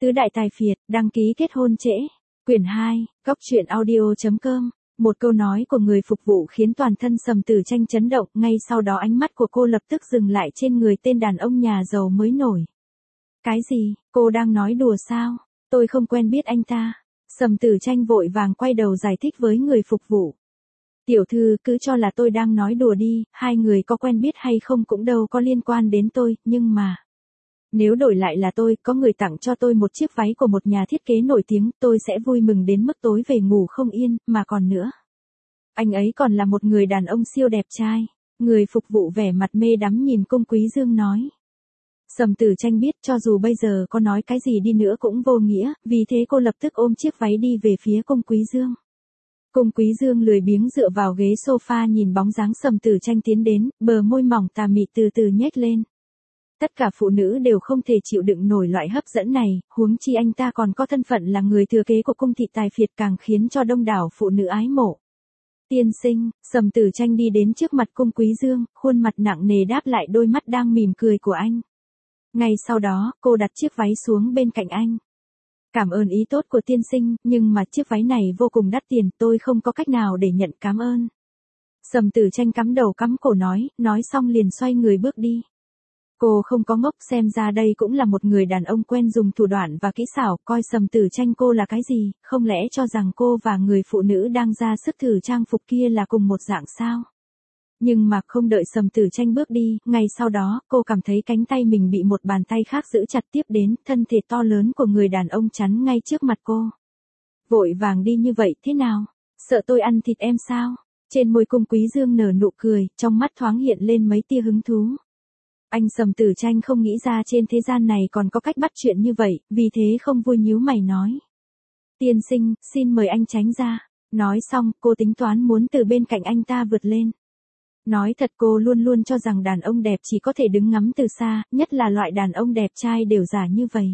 Tứ đại tài phiệt, đăng ký kết hôn trễ. Quyển 2, Góc truyện audio.com. Một câu nói của người phục vụ khiến toàn thân Sầm Tử Tranh chấn động, ngay sau đó ánh mắt của cô lập tức dừng lại trên người tên đàn ông nhà giàu mới nổi. Cái gì, cô đang nói đùa sao? Tôi không quen biết anh ta. Sầm Tử Tranh vội vàng quay đầu giải thích với người phục vụ. Tiểu thư cứ cho là tôi đang nói đùa đi, hai người có quen biết hay không cũng đâu có liên quan đến tôi, nhưng mà... Nếu đổi lại là tôi, có người tặng cho tôi một chiếc váy của một nhà thiết kế nổi tiếng, tôi sẽ vui mừng đến mức tối về ngủ không yên, mà còn nữa. Anh ấy còn là một người đàn ông siêu đẹp trai. Người phục vụ vẻ mặt mê đắm nhìn Cung Quý Dương nói. Sầm Tử Tranh biết cho dù bây giờ có nói cái gì đi nữa cũng vô nghĩa, vì thế cô lập tức ôm chiếc váy đi về phía Cung Quý Dương. Cung Quý Dương lười biếng dựa vào ghế sofa nhìn bóng dáng Sầm Tử Tranh tiến đến, bờ môi mỏng tà mị từ từ nhếch lên. Tất cả phụ nữ đều không thể chịu đựng nổi loại hấp dẫn này, huống chi anh ta còn có thân phận là người thừa kế của cung thị tài phiệt càng khiến cho đông đảo phụ nữ ái mộ. Tiên sinh, Sầm Tử Tranh đi đến trước mặt Cung Quý Dương, khuôn mặt nặng nề đáp lại đôi mắt đang mỉm cười của anh. Ngay sau đó, cô đặt chiếc váy xuống bên cạnh anh. Cảm ơn ý tốt của tiên sinh, nhưng mà chiếc váy này vô cùng đắt tiền, tôi không có cách nào để nhận cảm ơn. Sầm Tử Tranh cắm đầu cắm cổ nói xong liền xoay người bước đi. Cô không có ngốc, xem ra đây cũng là một người đàn ông quen dùng thủ đoạn và kỹ xảo, coi Sầm Tử Tranh cô là cái gì, không lẽ cho rằng cô và người phụ nữ đang ra sức thử trang phục kia là cùng một dạng sao? Nhưng mà không đợi Sầm Tử Tranh bước đi, ngay sau đó, cô cảm thấy cánh tay mình bị một bàn tay khác giữ chặt tiếp đến, thân thể to lớn của người đàn ông chắn ngay trước mặt cô. Vội vàng đi như vậy thế nào? Sợ tôi ăn thịt em sao? Trên môi Cung Quý Dương nở nụ cười, trong mắt thoáng hiện lên mấy tia hứng thú. Anh Sầm Tử Tranh không nghĩ ra trên thế gian này còn có cách bắt chuyện như vậy, vì thế không vui nhíu mày nói. Tiên sinh, xin mời anh tránh ra. Nói xong, cô tính toán muốn từ bên cạnh anh ta vượt lên. Nói thật cô luôn luôn cho rằng đàn ông đẹp chỉ có thể đứng ngắm từ xa, nhất là loại đàn ông đẹp trai đều giả như vậy.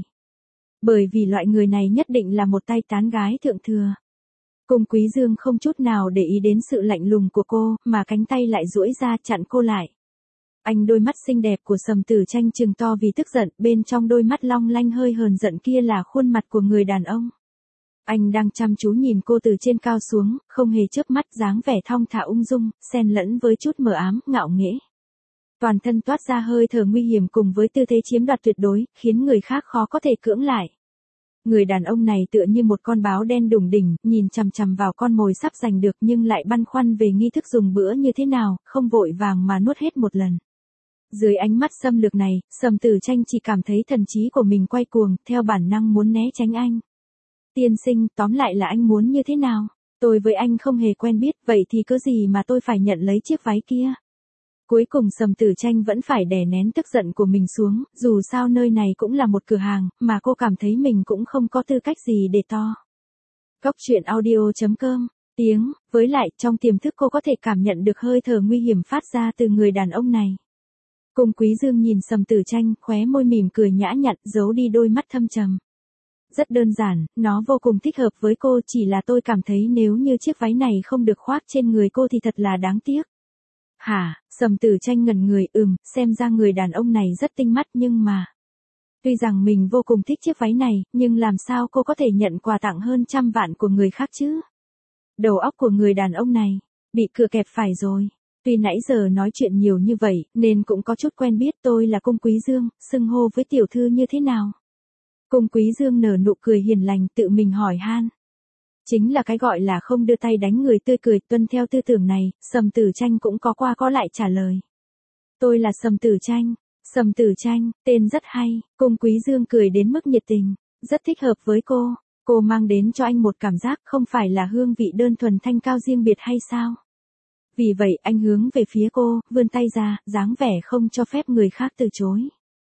Bởi vì loại người này nhất định là một tay tán gái thượng thừa. Cung Quý Dương không chút nào để ý đến sự lạnh lùng của cô, mà cánh tay lại duỗi ra chặn cô lại. Anh đôi mắt xinh đẹp của Sầm Tử Tranh trừng to vì tức giận, bên trong đôi mắt long lanh hơi hờn giận kia là khuôn mặt của người đàn ông. Anh đang chăm chú nhìn cô từ trên cao xuống, không hề chớp mắt, dáng vẻ thong thả ung dung, xen lẫn với chút mờ ám, ngạo nghễ. Toàn thân toát ra hơi thở nguy hiểm cùng với tư thế chiếm đoạt tuyệt đối, khiến người khác khó có thể cưỡng lại. Người đàn ông này tựa như một con báo đen đủng đỉnh, nhìn chằm chằm vào con mồi sắp giành được nhưng lại băn khoăn về nghi thức dùng bữa như thế nào, không vội vàng mà nuốt hết một lần. Dưới ánh mắt xâm lược này, Sầm Tử Tranh chỉ cảm thấy thần trí của mình quay cuồng, theo bản năng muốn né tránh anh. Tiên sinh, tóm lại là anh muốn như thế nào? Tôi với anh không hề quen biết, vậy thì cớ gì mà tôi phải nhận lấy chiếc váy kia? Cuối cùng Sầm Tử Tranh vẫn phải đè nén tức giận của mình xuống, dù sao nơi này cũng là một cửa hàng, mà cô cảm thấy mình cũng không có tư cách gì để to. Góc truyện audio.com. Tiếng, với lại trong tiềm thức cô có thể cảm nhận được hơi thở nguy hiểm phát ra từ người đàn ông này. Cung Quý Dương nhìn Sầm Tử Tranh, khóe môi mỉm cười nhã nhặn, giấu đi đôi mắt thâm trầm. Rất đơn giản, nó vô cùng thích hợp với cô, chỉ là tôi cảm thấy nếu như chiếc váy này không được khoác trên người cô thì thật là đáng tiếc. Hả, Sầm Tử Tranh ngẩn người, xem ra người đàn ông này rất tinh mắt nhưng mà... Tuy rằng mình vô cùng thích chiếc váy này, nhưng làm sao cô có thể nhận quà tặng hơn 100 vạn của người khác chứ? Đầu óc của người đàn ông này, bị cửa kẹp phải rồi. Tuy nãy giờ nói chuyện nhiều như vậy, nên cũng có chút quen biết, tôi là Cung Quý Dương, xưng hô với tiểu thư như thế nào? Cung Quý Dương nở nụ cười hiền lành, tự mình hỏi han. Chính là cái gọi là không đưa tay đánh người tươi cười, tuân theo tư tưởng này, Sầm Tử Tranh cũng có qua có lại trả lời. Tôi là Sầm Tử Tranh. Sầm Tử Tranh, tên rất hay, Cung Quý Dương cười đến mức nhiệt tình, rất thích hợp với cô. Cô mang đến cho anh một cảm giác không phải là hương vị đơn thuần thanh cao riêng biệt hay sao? Vì vậy anh hướng về phía cô, vươn tay ra, dáng vẻ không cho phép người khác từ chối.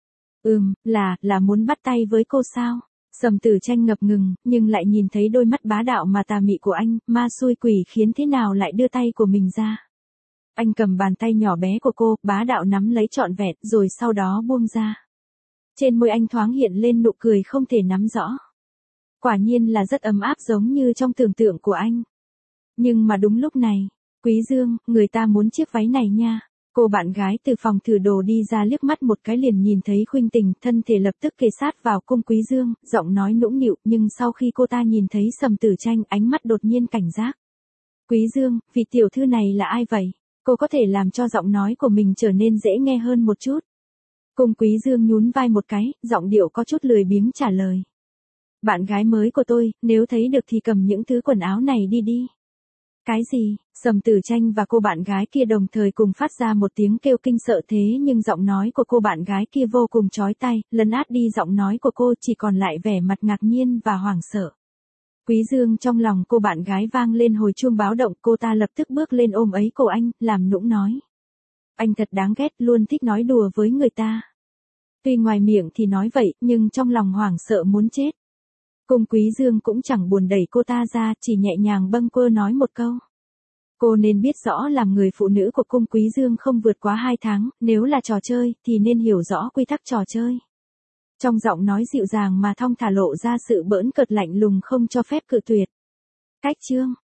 Là muốn bắt tay với cô sao? Sầm Tử Tranh ngập ngừng, nhưng lại nhìn thấy đôi mắt bá đạo mà tà mị của anh, ma xui quỷ khiến thế nào lại đưa tay của mình ra. Anh cầm bàn tay nhỏ bé của cô, bá đạo nắm lấy trọn vẹn, rồi sau đó buông ra. Trên môi anh thoáng hiện lên nụ cười không thể nắm rõ. Quả nhiên là rất ấm áp giống như trong tưởng tượng của anh. Nhưng mà đúng lúc này, Quý Dương, người ta muốn chiếc váy này nha. Cô bạn gái từ phòng thử đồ đi ra liếc mắt một cái liền nhìn thấy Khuynh Tình, thân thể lập tức kề sát vào Cung Quý Dương, giọng nói nũng nịu, nhưng sau khi cô ta nhìn thấy Sầm Tử Tranh, ánh mắt đột nhiên cảnh giác. Quý Dương, vị tiểu thư này là ai vậy? Cô có thể làm cho giọng nói của mình trở nên dễ nghe hơn một chút. Cung Quý Dương nhún vai một cái, giọng điệu có chút lười biếng trả lời. Bạn gái mới của tôi, nếu thấy được thì cầm những thứ quần áo này đi đi. Cái gì? Sầm Tử Tranh và cô bạn gái kia đồng thời cùng phát ra một tiếng kêu kinh sợ, thế nhưng giọng nói của cô bạn gái kia vô cùng chói tai, lấn át đi giọng nói của cô, chỉ còn lại vẻ mặt ngạc nhiên và hoảng sợ. Quý Dương, trong lòng cô bạn gái vang lên hồi chuông báo động, cô ta lập tức bước lên ôm ấy cổ anh, làm nũng nói. Anh thật đáng ghét, luôn thích nói đùa với người ta. Tuy ngoài miệng thì nói vậy, nhưng trong lòng hoảng sợ muốn chết. Cung Quý Dương cũng chẳng buồn đẩy cô ta ra, chỉ nhẹ nhàng bâng quơ nói một câu. Cô nên biết rõ làm người phụ nữ của Cung Quý Dương không vượt quá 2 tháng, nếu là trò chơi, thì nên hiểu rõ quy tắc trò chơi. Trong giọng nói dịu dàng mà thong thả lộ ra sự bỡn cợt lạnh lùng không cho phép cự tuyệt. Cách chương